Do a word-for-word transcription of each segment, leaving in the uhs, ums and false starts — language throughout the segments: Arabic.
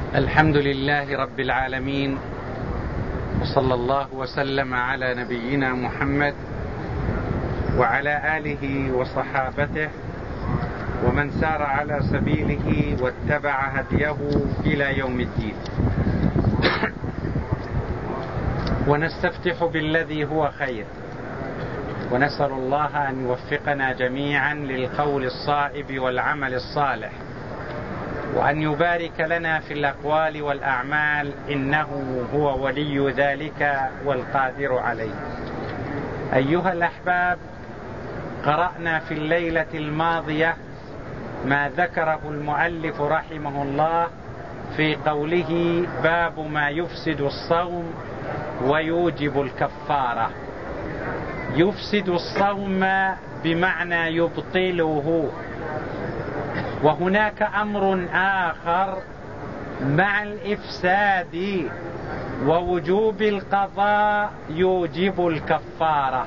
الحمد لله رب العالمين، وصلى الله وسلم على نبينا محمد وعلى آله وصحابته ومن سار على سبيله واتبع هديه إلى يوم الدين. ونستفتح بالذي هو خير، ونسأل الله أن يوفقنا جميعا للقول الصائب والعمل الصالح، وأن يبارك لنا في الأقوال والأعمال، إنه هو ولي ذلك والقادر عليه. أيها الأحباب، قرأنا في الليلة الماضية ما ذكره المؤلف رحمه الله في قوله: باب ما يفسد الصوم ويوجب الكفارة. يفسد الصوم بمعنى يبطله، وهناك أمر آخر مع الإفساد ووجوب القضاء يوجب الكفارة.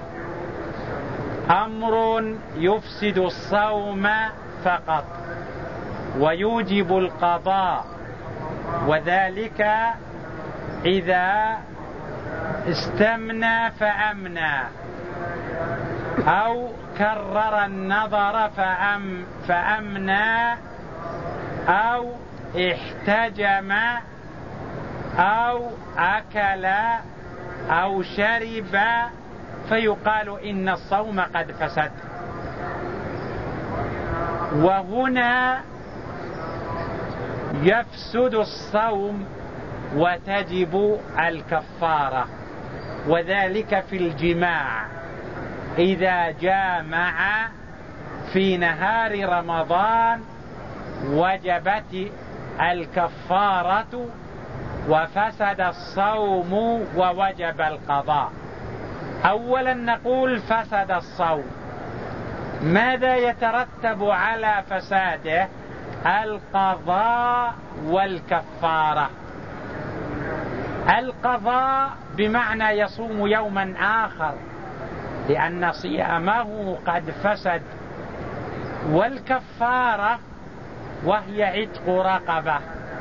أمر يفسد الصوم فقط ويوجب القضاء، وذلك إذا استمنى فأمنى، أو كرر النظر فأم فأمنى، أو احتجم، أو أكل، أو شرب، فيقال إن الصوم قد فسد. وهنا يفسد الصوم وتجب الكفارة، وذلك في الجماع. إذا جامع في نهار رمضان وجبت الكفارة وفسد الصوم ووجب القضاء. أولا نقول فسد الصوم. ماذا يترتب على فساده؟ القضاء والكفارة. القضاء بمعنى يصوم يوما آخر لأن صيامه قد فسد، والكفارة وهي عتق رقبة،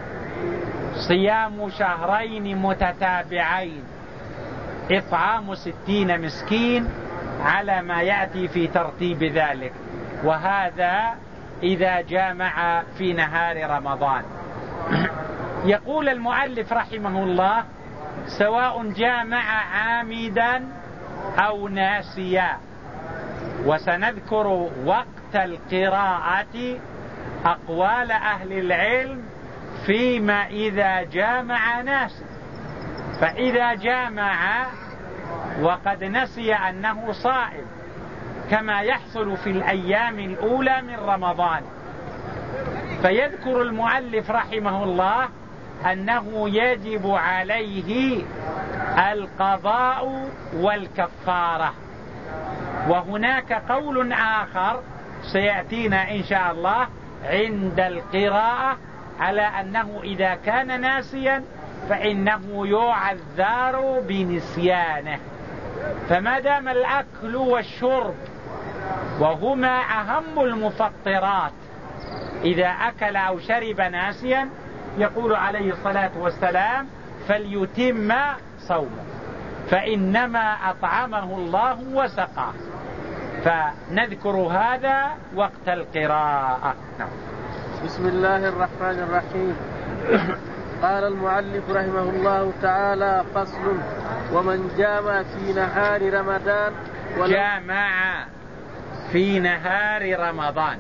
صيام شهرين متتابعين، إطعام ستين مسكين على ما يأتي في ترتيب ذلك، وهذا إذا جامع في نهار رمضان. يقول المؤلف رحمه الله: سواء جامع عامدا أو ناسيا. وسنذكر وقت القراءة أقوال أهل العلم فيما إذا جامع ناسي. فإذا جامع وقد نسي أنه صائم، كما يحصل في الأيام الأولى من رمضان، فيذكر المؤلف رحمه الله أنه يجب عليه القضاء والكفارة. وهناك قول آخر سيأتينا إن شاء الله عند القراءة على أنه إذا كان ناسيا فإنه يعذر بنسيانه. فما دام الأكل والشرب وهما أهم المفطرات، إذا أكل أو شرب ناسيا يقول عليه الصلاة والسلام: فليتم صومه فإنما أطعمه الله وسقاه. فنذكر هذا وقت القراءة. نعم. بسم الله الرحمن الرحيم. قال المؤلف رحمه الله تعالى: فصل: ومن جامع في نهار رمضان جامع في نهار رمضان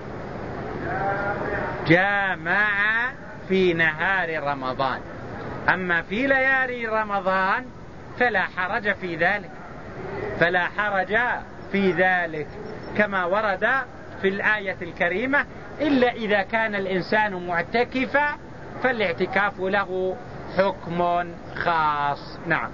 جامع في نهار رمضان أما في ليالي رمضان فلا حرج في ذلك فلا حرج في ذلك كما ورد في الآية الكريمة، إلا إذا كان الإنسان معتكفا فالاعتكاف له حكم خاص. نعم.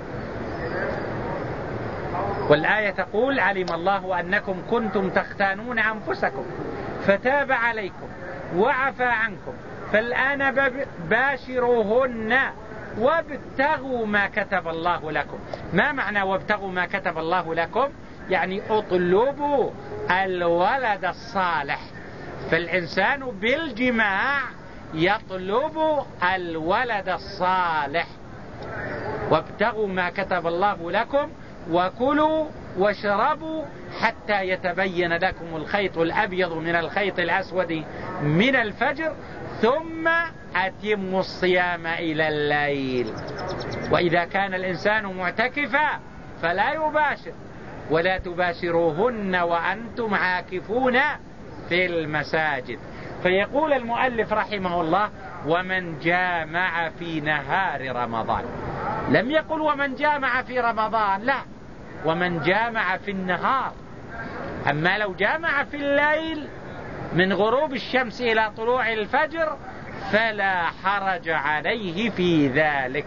والآية تقول: علم الله أنكم كنتم تختانون أنفسكم فتاب عليكم وعفى عنكم فالآن باشروهن وابتغوا ما كتب الله لكم. ما معنى وابتغوا ما كتب الله لكم؟ يعني اطلبوا الولد الصالح. فالإنسان بالجماع يطلب الولد الصالح. وابتغوا ما كتب الله لكم وكلوا واشربوا حتى يتبين لكم الخيط الأبيض من الخيط الأسود من الفجر ثم أتموا الصيام إلى الليل. وإذا كان الإنسان معتكفا فلا يباشر، ولا تباشروهن وأنتم عاكفون في المساجد. فيقول المؤلف رحمه الله: ومن جامع في نهار رمضان. لم يقل ومن جامع في رمضان، لا، ومن جامع في النهار. أما لو جامع في الليل من غروب الشمس إلى طلوع الفجر فلا حرج عليه في ذلك.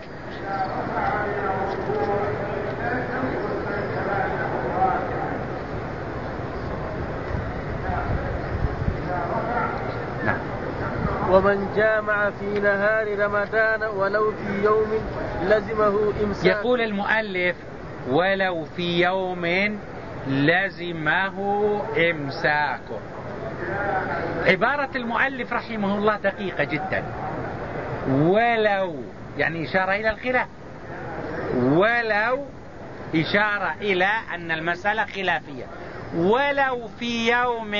نعم. ومن جامع في نهار رمضان ولو في يوم لزمه إمساك. يقول المؤلف: ولو في يوم لزمه إمساكه. عبارة المؤلف رحمه الله دقيقة جدا. ولو يعني إشارة إلى الخلاف، ولو إشارة إلى أن المسألة خلافية. ولو في يوم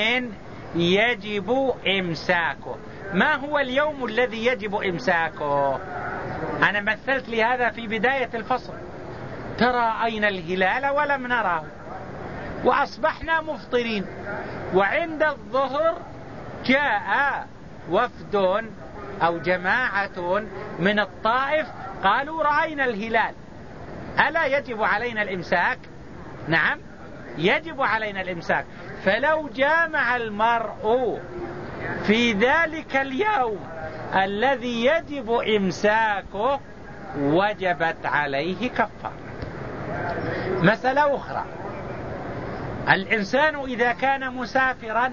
يجب إمساكه. ما هو اليوم الذي يجب إمساكه؟ أنا مثلت لهذا في بداية الفصل. ترى أين الهلال ولم نراه، وأصبحنا مفطرين، وعند الظهر جاء وفد أو جماعة من الطائف قالوا رأينا الهلال، ألا يجب علينا الإمساك؟ نعم يجب علينا الإمساك. فلو جامع المرء في ذلك اليوم الذي يجب إمساكه وجبت عليه كفارة. مسألة أخرى: الإنسان إذا كان مسافرا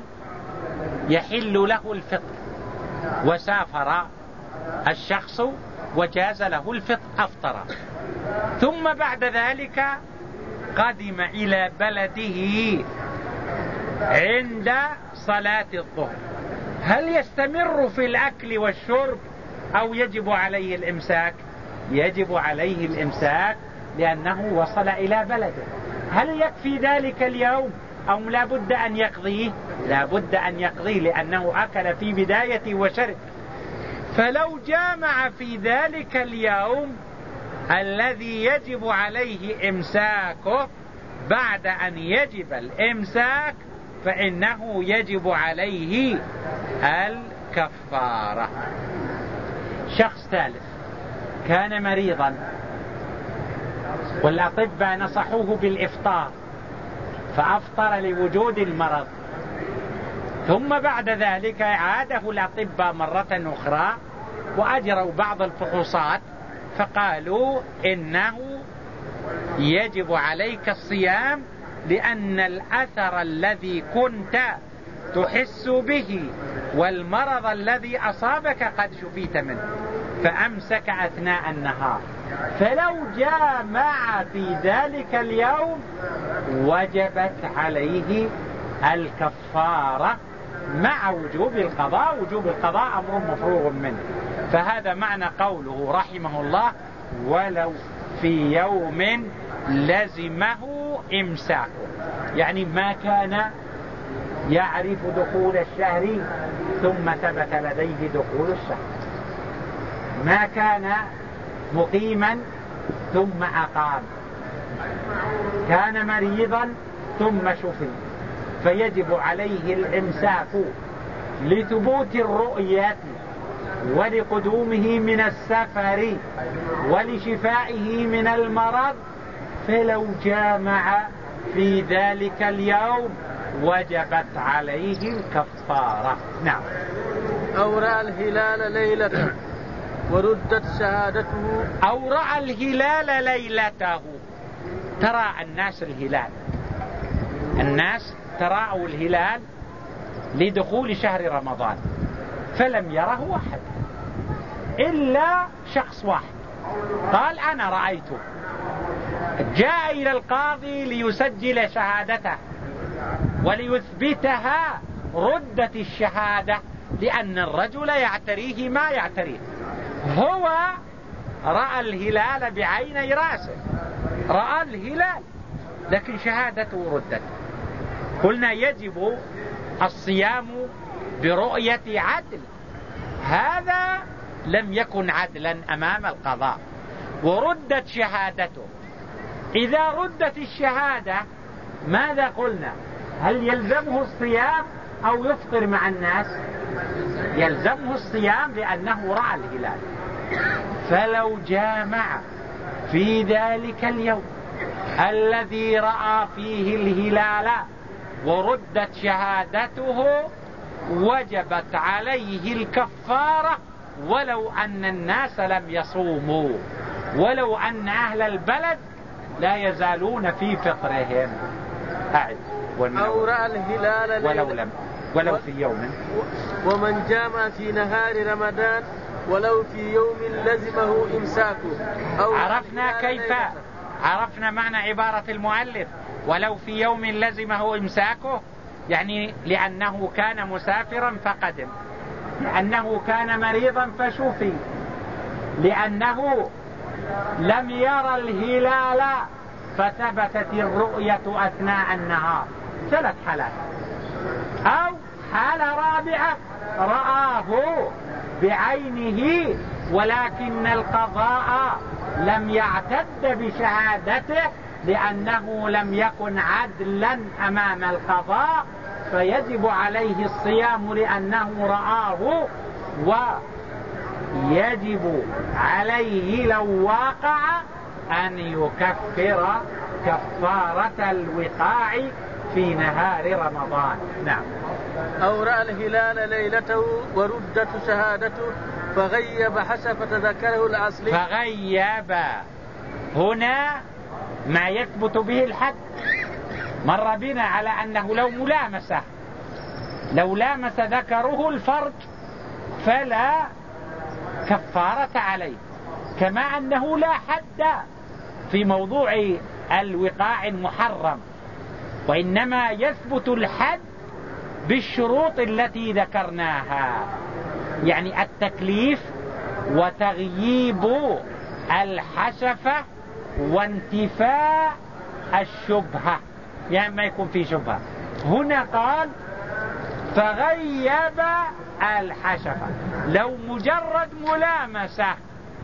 يحل له الفطر، وسافر الشخص وجاز له الفطر أفطر، ثم بعد ذلك قدم إلى بلده عند صلاة الظهر، هل يستمر في الأكل والشرب أو يجب عليه الإمساك؟ يجب عليه الإمساك لأنه وصل إلى بلده. هل يكفي ذلك اليوم أو لا بد أن يقضيه؟ لا بد أن يقضيه لأنه أكل في بداية وشرب. فلو جامع في ذلك اليوم الذي يجب عليه إمساكه بعد أن يجب الإمساك فإنه يجب عليه الكفارة. شخص ثالث كان مريضا والأطباء نصحوه بالإفطار فأفطر لوجود المرض، ثم بعد ذلك عاده الأطباء مرة أخرى وأجروا بعض الفحوصات فقالوا إنه يجب عليك الصيام لأن الأثر الذي كنت تحس به والمرض الذي أصابك قد شفيت منه، فأمسك أثناء النهار. فلو جامع في ذلك اليوم وجبت عليه الكفارة مع وجوب القضاء. وجوب القضاء أمر مفروغ منه. فهذا معنى قوله رحمه الله: ولو في يوم لزمه إمساكه، يعني ما كان يعرف دخول الشهر ثم ثبت لديه دخول الشهر، ما كان مقيما ثم أقام، كان مريضا ثم شفي، فيجب عليه الإمساك لثبوت الرؤية ولقدومه من السفر ولشفائه من المرض. فلو جامع في ذلك اليوم وجبت عليه الكفارة. نعم. أو رأى الهلال ليلته وردت شهادته. أو رأى الهلال ليلته. ترى الناس الهلال، الناس تراءوا الهلال لدخول شهر رمضان فلم يره أحد إلا شخص واحد قال أنا رأيته، جاء إلى القاضي ليسجل شهادته وليثبتها، ردت الشهادة لأن الرجل يعتريه ما يعتريه. هو رأى الهلال بعيني رأسه، رأى الهلال، لكن شهادته ردت. قلنا يجب الصيام برؤية عدل، هذا لم يكن عدلا أمام القضاء وردت شهادته. إذا ردت الشهادة ماذا قلنا؟ هل يلزمه الصيام أو يفطر مع الناس؟ يلزمه الصيام لأنه رأى الهلال. فلو جامع في ذلك اليوم الذي رأى فيه الهلال وردت شهادته وجبت عليه الكفارة، ولو أن الناس لم يصوموا، ولو أن أهل البلد لا يزالون في فطرهم. أعد. أو رأى الهلال ولو لم ولو في يوم. ومن جامع في نهار رمضان ولو في يوم لزمه إمساكه. أو عرفنا كيف عرفنا معنى عبارة المؤلف ولو في يوم لزمه إمساكه، يعني لأنه كان مسافرا فقدم، لأنه كان مريضا فشفي، لأنه لم يرى الهلال فثبتت الرؤية أثناء النهار. ثلاث حالات. أو حالة رابعة رآه بعينه ولكن القضاء لم يعتد بشهادته لأنه لم يكن عدلا أمام القضاء، فيجب عليه الصيام لأنه رآه، ويجب عليه لو واقع أن يكفر كفارة الوقاع في نهار رمضان. نعم. أو رأى الهلال ليلته وردت شهادته فغيب حسب ذكره الأصلي. فغيب هنا ما يثبت به الحد. مر بنا على أنه لو ملامسه لو لامس ذكره الفرج فلا كفارة عليه، كما أنه لا حد في موضوع الوقاع المحرم، وإنما يثبت الحد بالشروط التي ذكرناها، يعني التكليف وتغييب الحشفة وانتفاء الشبهة، يعني ما يكون في شبهة. هنا قال فغيب الحشفة، لو مجرد ملامسة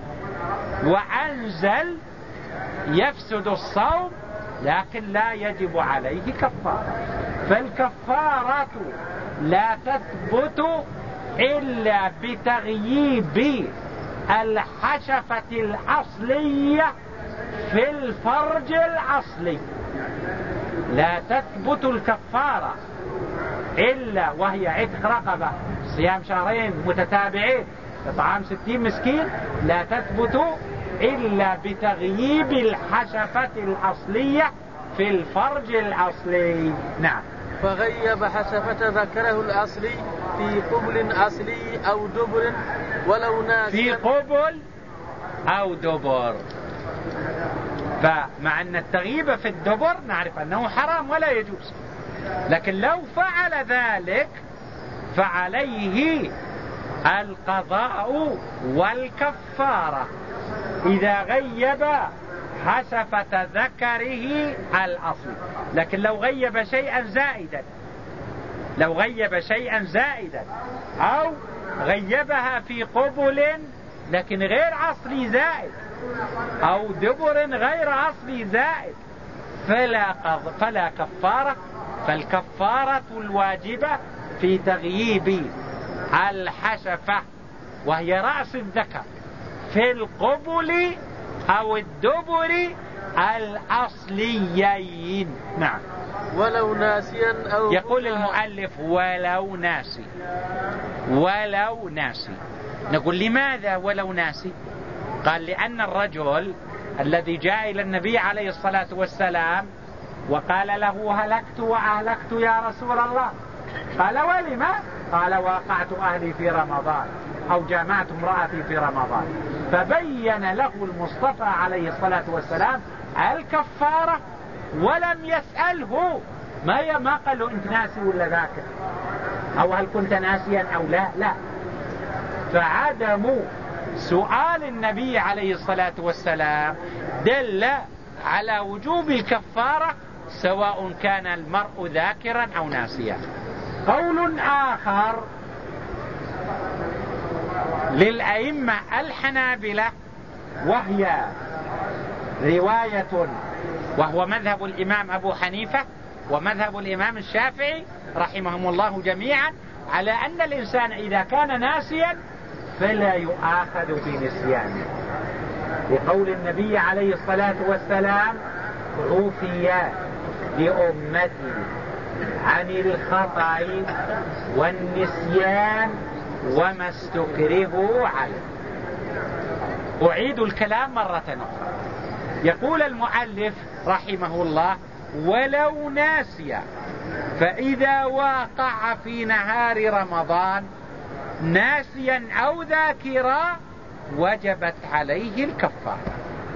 وأنزل يفسد الصوم لكن لا يجب عليه كفارة. فالكفارة لا تثبت إلا بتغييب الحشفة الأصلية في الفرج الأصلي. لا تثبت الكفارة إلا وهي عتق رقبة، صيام شهرين متتابعين، إطعام ستين مسكين، لا تثبت إلا بتغييب الحشفة الأصلية في الفرج الأصلي. نعم. فغيب حشفة ذكره الأصلي في قبل أصلي أو دبر ولو ناسيا. في قبل أو دبر. فمع أن التغييب في الدبر نعرف أنه حرام ولا يجوز، لكن لو فعل ذلك فعليه القضاء والكفارة إذا غيب حشفة ذكره الأصل. لكن لو غيب شيئا زائدا لو غيب شيئا زائدا أو غيبها في قبل لكن غير أصلي زائد أو دبر غير أصلي زائد فلا, فلا كفارة. فالكفارة الواجبة في تغييب الحشفة وهي رأس الذكر في القبل أو الدبر الأصليين. نعم. ولو ناسيا أو يقول المؤلف ولو ناسي ولو ناسي. نقول لماذا ولو ناسي؟ قال لأن الرجل الذي جاء إلى النبي عليه الصلاة والسلام وقال له هلكت وأهلكت يا رسول الله، قال ولما؟ قال وقعت أهلي في رمضان أو جامعت امرأتي في رمضان. فبين له المصطفى عليه الصلاة والسلام الكفارة ولم يسأله ما ما قال له انت ناسي ولا ذاكر، أو هل كنت ناسيا أو لا؟ لا. فعدم سؤال النبي عليه الصلاة والسلام دل على وجوب الكفارة سواء كان المرء ذاكرا أو ناسيا. قول آخر للأئمة الحنابلة وهي رواية وهو مذهب الإمام أبو حنيفة ومذهب الإمام الشافعي رحمهم الله جميعا على أن الإنسان إذا كان ناسيا فلا يؤاخذ بنسيانه، لقول النبي عليه الصلاة والسلام عفي لأمتي عن الخطأ والنسيان وما استكرهوا عليه. أعيد الكلام مرة أخرى. يقول المؤلف رحمه الله ولو ناسيا، فإذا واقع في نهار رمضان ناسيا أو ذاكرا وجبت عليه الكفارة.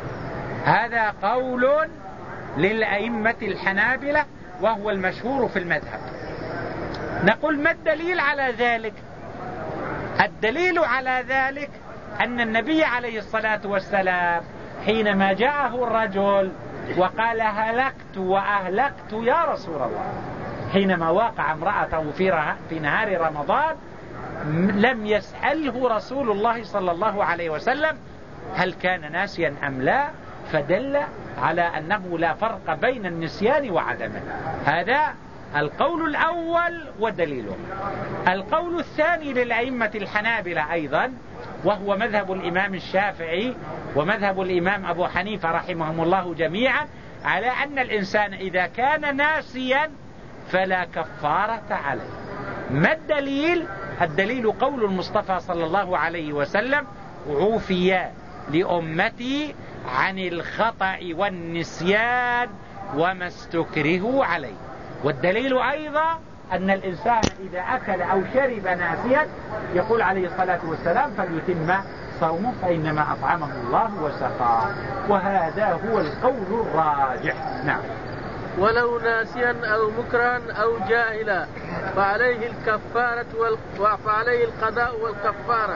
هذا قول للأئمة الحنابلة وهو المشهور في المذهب. نقول ما الدليل على ذلك؟ الدليل على ذلك أن النبي عليه الصلاة والسلام حينما جاءه الرجل وقال هلكت وأهلكت يا رسول الله، حينما وقع امرأته في نهار رمضان لم يسأله رسول الله صلى الله عليه وسلم هل كان ناسيا أم لا، فدل على أنه لا فرق بين النسيان وعدمه. هذا القول الأول ودليله. القول الثاني للأئمة الحنابلة أيضا وهو مذهب الإمام الشافعي ومذهب الإمام أبو حنيفة رحمهم الله جميعا على أن الإنسان إذا كان ناسيا فلا كفارة عليه. ما الدليل؟ الدليل قول المصطفى صلى الله عليه وسلم عفي لأمتي عن الخطأ والنسيان وما استكرهوا عليه. والدليل أيضا أن الإنسان إذا أكل أو شرب ناسيا يقول عليه الصلاة والسلام فليتم صومه فإنما أطعمه الله وسقاه. وهذا هو القول الراجح. نعم. ولو ناسيا أو مكرها أو جاهلا فعليه الكفارة وال... فعليه القضاء والكفارة.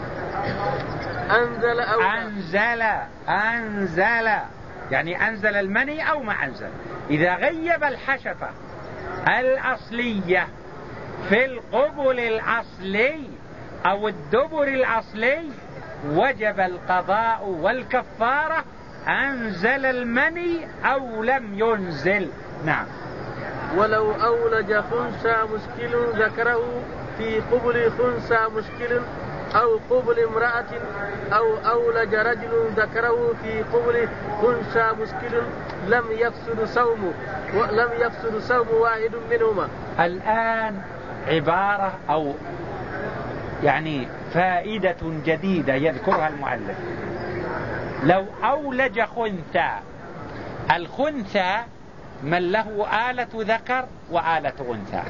أنزل أو أنزل أنزل يعني أنزل المني أو ما أنزل. إذا غيب الحشفة الأصلية في القبل الأصلي أو الدبر الأصلي وجب القضاء والكفارة أنزل المني أو لم ينزل. نعم. ولو أولج خنثى مشكل ذكره في قبل خنثى مشكل أو قبل امرأة أو أولج رجل ذكره في قبل خنثى مشكل لم يفسد صومه ولم يفسد صوم واحد منهما. الآن عبارة أو يعني فائدة جديدة يذكرها المؤلف. لو أولج خنثى، الخنثى من له آلة ذكر وآلة أنثى،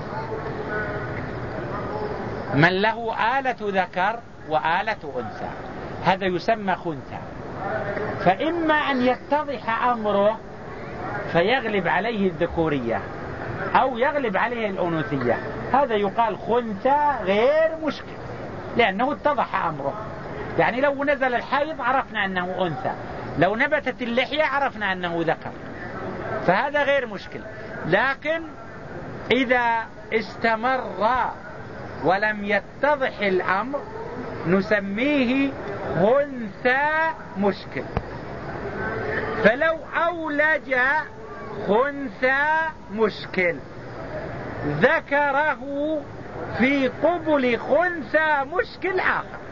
من له آلة ذكر وآلة أنثى، هذا يسمى خنثى. فإما أن يتضح أمره فيغلب عليه الذكورية أو يغلب عليه الأنوثية، هذا يقال خنثى غير مشكل لأنه اتضح أمره. يعني لو نزل الحيض عرفنا أنه أنثى، لو نبتت اللحية عرفنا أنه ذكر، فهذا غير مشكل. لكن إذا استمر ولم يتضح الأمر نسميه خنثى مشكل. فلو أولج خنثى مشكل ذكره في قبل خنثى مشكل آخر،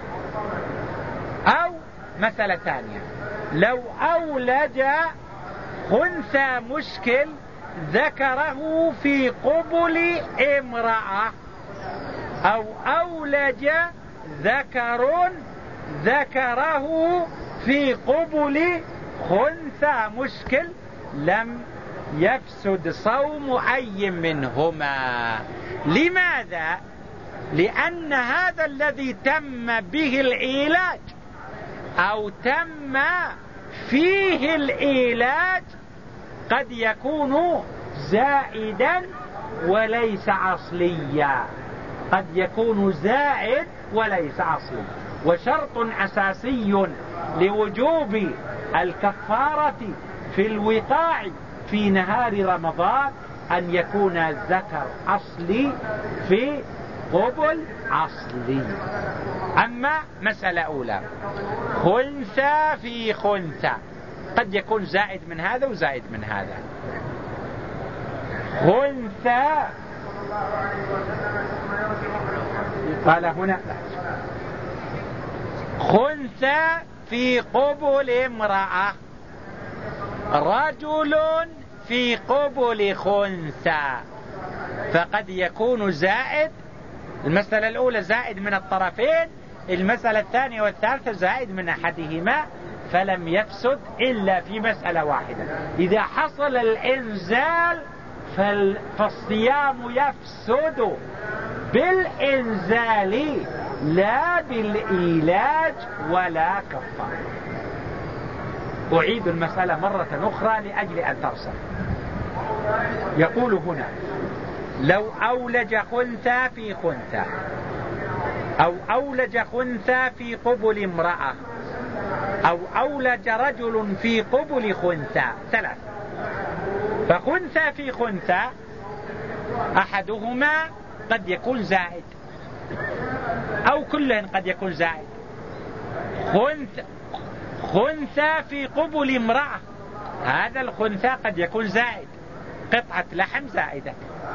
أو مسألة ثانية، لو أولج خنثى مشكل ذكره في قبل امرأة، أو أولج ذكر ذكره في قبل خنثى مشكل لم يفسد صوم أي منهما. لماذا؟ لأن هذا الذي تم به العلاج أو تم فيه العلاج قد يكون زائدا وليس أصليا. قد يكون زائد وليس أصلي. وشرط أساسي لوجوب الكفارة في الوقاع في نهار رمضان أن يكون الذكر أصلي في قبل أصلي. أما مسألة أولى، خنثى في خنثى، قد يكون زائد من هذا وزائد من هذا. خنثى قال هنا خنثى في قبل امرأة، رجل في قبل خنثى، فقد يكون زائد. المسألة الأولى زائد من الطرفين، المسألة الثانية والثالثة زائد من أحدهما، فلم يفسد إلا في مسألة واحدة. إذا حصل الإنزال فالصيام يفسد بالإنزال لا بالإيلاج ولا كفارة. أعيد المسألة مرة أخرى لأجل أن ترسل. يقول هنا لو أولج خنثى في خنثى، أو أولج خنثى في قبل امرأة، أو أولج رجل في قبل خنثى، ثلاث. فخنثى في خنثى أحدهما قد يكون زائد، أو كلهن قد يكون زائد. خنثى خنثى في قبل امرأة، هذا الخنثى قد يكون زائد، قطعة لحم زائدة.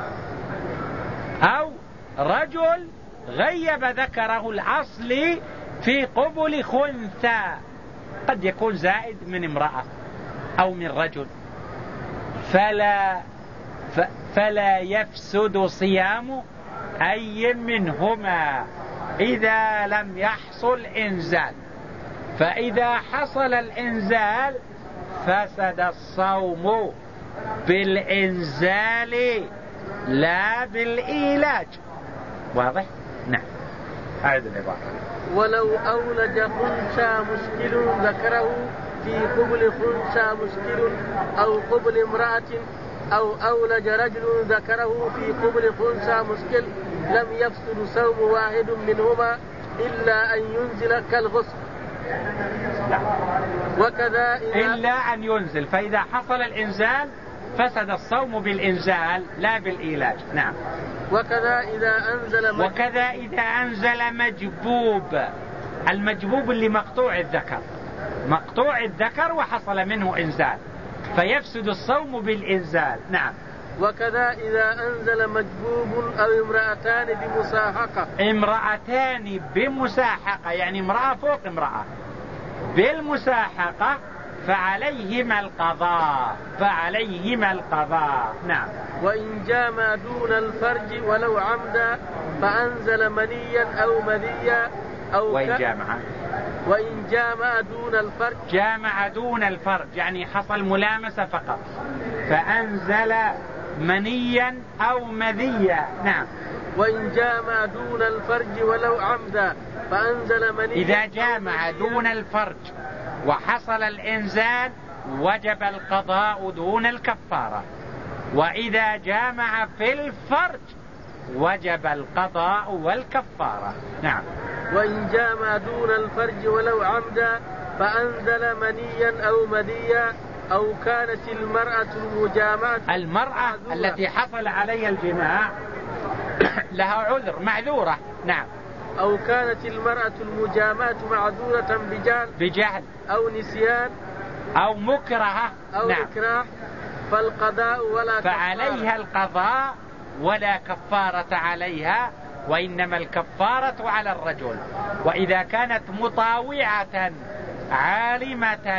أو رجل غيب ذكره الأصلي في قبل خنثى، قد يكون زائد من امرأة أو من رجل، فلا ف فلا يفسد صيام أي منهما إذا لم يحصل إنزال. فإذا حصل الإنزال فسد الصوم بالإنزال لا بالإيلاج. واضح؟ نعم. أعد العبارة. ولو أولج خنثى مشكل ذكره في قبل خنثى مشكل أو قبل امرأة، أو أولج رجل ذكره في قبل خنثى مشكل، لم يفسد صوم واحد منهما إلا أن ينزل كالغسل. وكذا إذا إلا أن ينزل، فإذا حصل الإنزال فسد الصوم بالإنزال لا بالإيلاج. نعم. وكذا إذا أنزل مجبوب. وكذا إذا أنزل مجبوب، المجبوب اللي مقطوع الذكر، مقطوع الذكر وحصل منه إنزال فيفسد الصوم بالإنزال. نعم. وكذا إذا أنزل مجبوب أو امرأتان بمساحقة، امرأتان بمساحقة يعني امرأة فوق امرأة بالمساحقة، فعليهما القضاء، فعليهما القضاء. نعم. وإن جامع دون الفرج ولو عمدا فأنزل منيا أو مذيا أو وإن جامع وإن جامع دون الفرج، جامع دون الفرج يعني حصل ملامسة فقط، فأنزل منيا أو مذيا. نعم. وإن جامع دون الفرج ولو عمدا فأنزل منيا. إذا جامع دون الفرج وحصل الإنزال وجب القضاء دون الكفارة، وإذا جامع في الفرج وجب القضاء والكفارة. نعم. وإن جامع دون الفرج ولو عمدا فأنزل منيا أو مذيا، أو كانت المرأة المجامعة المرأة التي حصل عليها الجماع لها عذر معذورة. نعم. أو كانت المرأة المجامعة معذورة بجهل بجهل أو نسيان أو مكرهة أو نعم. إكراه، فالقضاء ولا فعليها كفارة. القضاء ولا كفارة عليها، وإنما الكفارة على الرجل. وإذا كانت مطاوعة عالمة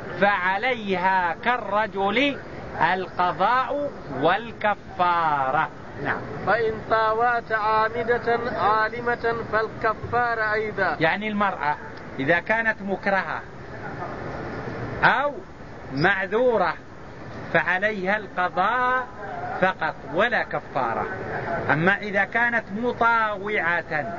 فعليها كالرجل القضاء والكفارة. نعم. فإن طاوعت عامدة عالمة فالكفارة أيضا. يعني المرأة إذا كانت مكرهة أو معذورة فعليها القضاء فقط ولا كفارة. أما إذا كانت مطاوعة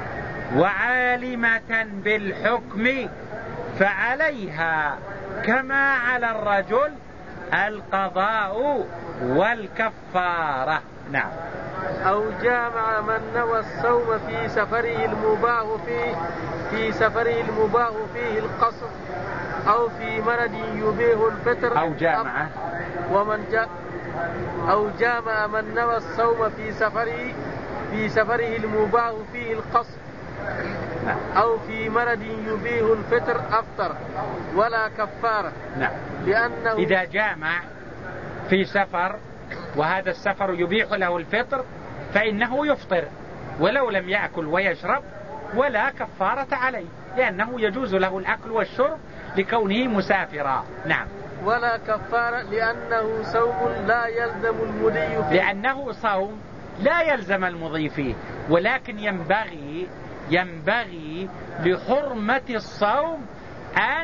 وعالمة بالحكم فعليها كما على الرجل القضاء والكفارة. نعم. أو جامع من نوى الصوم في سفره المباح فيه في سفره المباح فيه القصر أو في مرض يبيح الفطر أو جامع ومن جاء أو جامع من نوى الصوم في سفره في سفره المباح فيه القصر أو في مرض يبيح الفطر أفطر ولا كفارة. نعم. لأنه إذا جامع في سفر وهذا السفر يبيح له الفطر فإنه يفطر ولو لم يأكل ويشرب ولا كفارة عليه لأنه يجوز له الأكل والشرب لكونه مسافرا. نعم. ولا كفارة لأنه صوم لا يلزم المضي فيه لأنه صوم لا يلزم المضي فيه ولكن ينبغي ينبغي لحرمة الصوم أن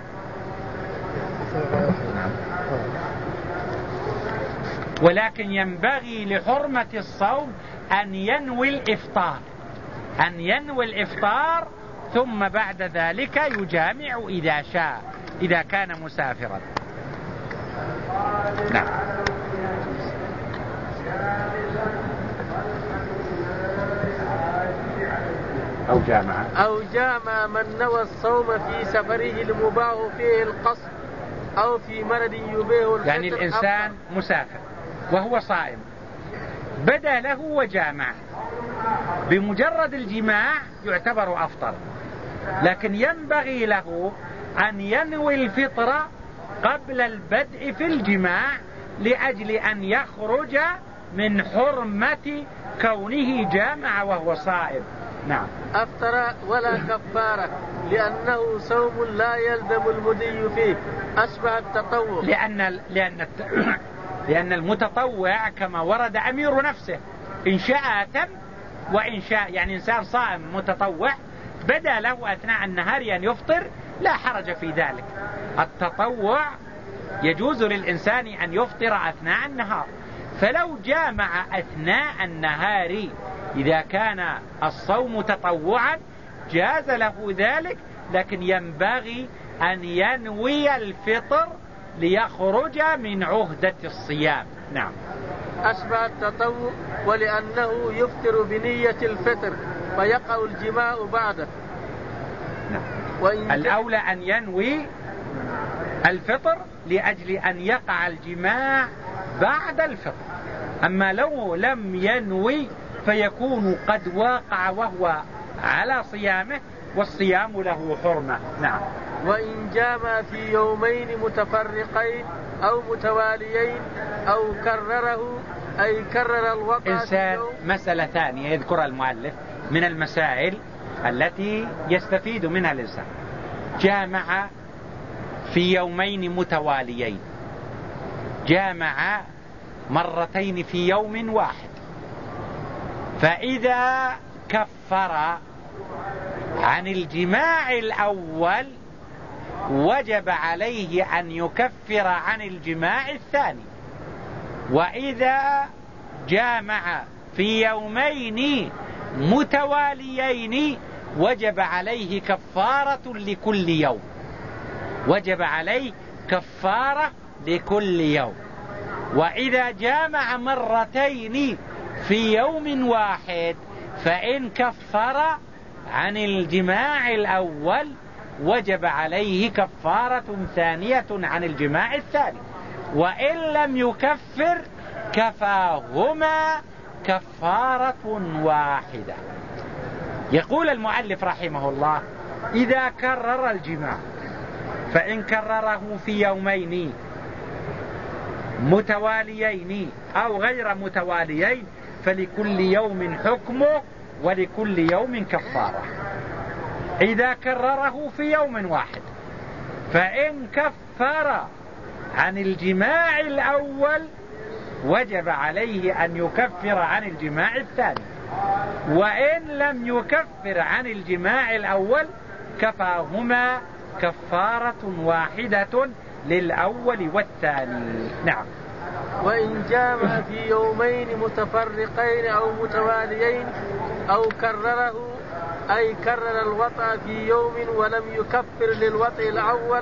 ولكن ينبغي لحرمة الصوم أن ينوي الإفطار أن ينوي الإفطار ثم بعد ذلك يجامع إذا شاء إذا كان مسافرا. نعم. أو جامع أو جامع من نوى الصوم في سفره المباح فيه القصر أو في مرض يبيح الفطر. يعني الإنسان مسافر وهو صائم بدا له وجامع بمجرد الجماع يعتبر أفطر لكن ينبغي له أن ينوي الفطر قبل البدء في الجماع لأجل أن يخرج من حرمة كونه جامع وهو صائم. نعم. أفطر ولا كفارة لأنه صوم لا يلزم المضي فيه أشبه التطوع لأن لأن الت... لأن المتطوع كما ورد أمير نفسه إن شاء أتم وإن شاء يعني إنسان صائم متطوع بدا له أثناء النهار أن يفطر لا حرج في ذلك. التطوع يجوز للإنسان أن يفطر أثناء النهار فلو جامع أثناء النهار إذا كان الصوم تطوعا جاز له ذلك لكن ينبغي أن ينوي الفطر ليخرج من عهدة الصيام. نعم. أشبه التطوع ولأنه يفطر بنية الفطر فيقع الجماع بعده. نعم. الأولى أن ينوي الفطر لأجل أن يقع الجماع بعد الفطر أما لو لم ينوي فيكون قد واقع وهو على صيامه والصيام له حرمة. نعم. وإن جامع في يومين متفرقين أو متواليين أو كرره أي كرر الوقت إنسان. مسألة ثانية يذكر المؤلف من المسائل التي يستفيد منها الإنسان جامع في يومين متواليين جامع مرتين في يوم واحد فإذا كفر عن الجماع الأول وجب عليه أن يكفر عن الجماع الثاني وإذا جامع في يومين متواليين وجب عليه كفارة لكل يوم وجب عليه كفارة لكل يوم وإذا جامع مرتين في يوم واحد فإن كفر عن الجماع الأول وجب عليه كفارة ثانية عن الجماع الثاني وإن لم يكفر كفاهما كفارة واحدة. يقول المؤلف رحمه الله إذا كرر الجماع فإن كرره في يومين متواليين أو غير متواليين فلكل يوم حكمه ولكل يوم كفارة. إذا كرره في يوم واحد فإن كفر عن الجماع الأول وجب عليه أن يكفر عن الجماع الثاني وإن لم يكفر عن الجماع الأول كفاهما كفارة واحدة للأول والثاني. نعم. وإن جامع في يومين متفرقين أو متواليين أو كرره أي كرر الوطأ في يوم ولم يكفر للوطأ الأول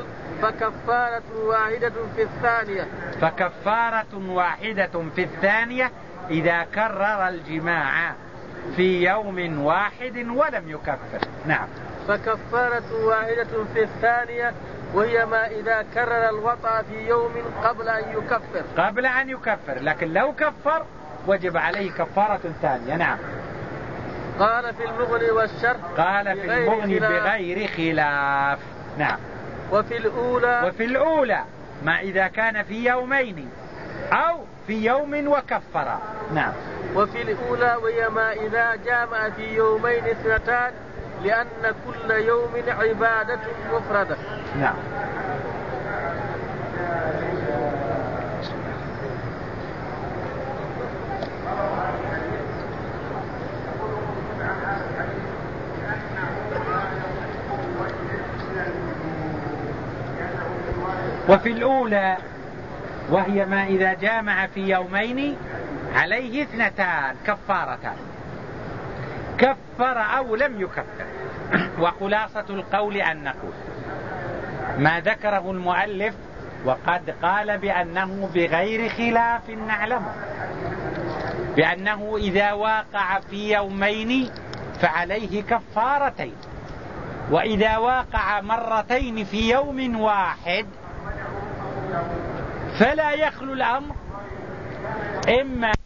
فكفارة واحدة في الثانية فكفارة واحدة في الثانية إذا كرر الجماع في يوم واحد ولم يكفر. نعم. فكفارة واحدة في الثانية، وهي ما إذا كرر الوطأ في يوم قبل أن يكفر قبل أن يكفر لكن لو كفر وجب عليه كفارة ثانية. نعم. قال في المغني والشرح قال في المغني بغير خلاف. نعم. وفي الأولى وفي الأولى ما إذا كان في يومين أو في يوم وكفر. نعم. وفي الأولى وهي ما إذا جامع في يومين اثنتان، لأن كل يوم عبادة مفردة. نعم. وفي الأولى وهي ما إذا جامع في يومين عليه اثنتان كفارتان، كفر أو لم يكفر. وخلاصة القول أن نقول ما ذكره المؤلف وقد قال بأنه بغير خلاف نعلمه، بأنه إذا واقع في يومين فعليه كفارتين، وإذا واقع مرتين في يوم واحد فلا يخلو الأمر إما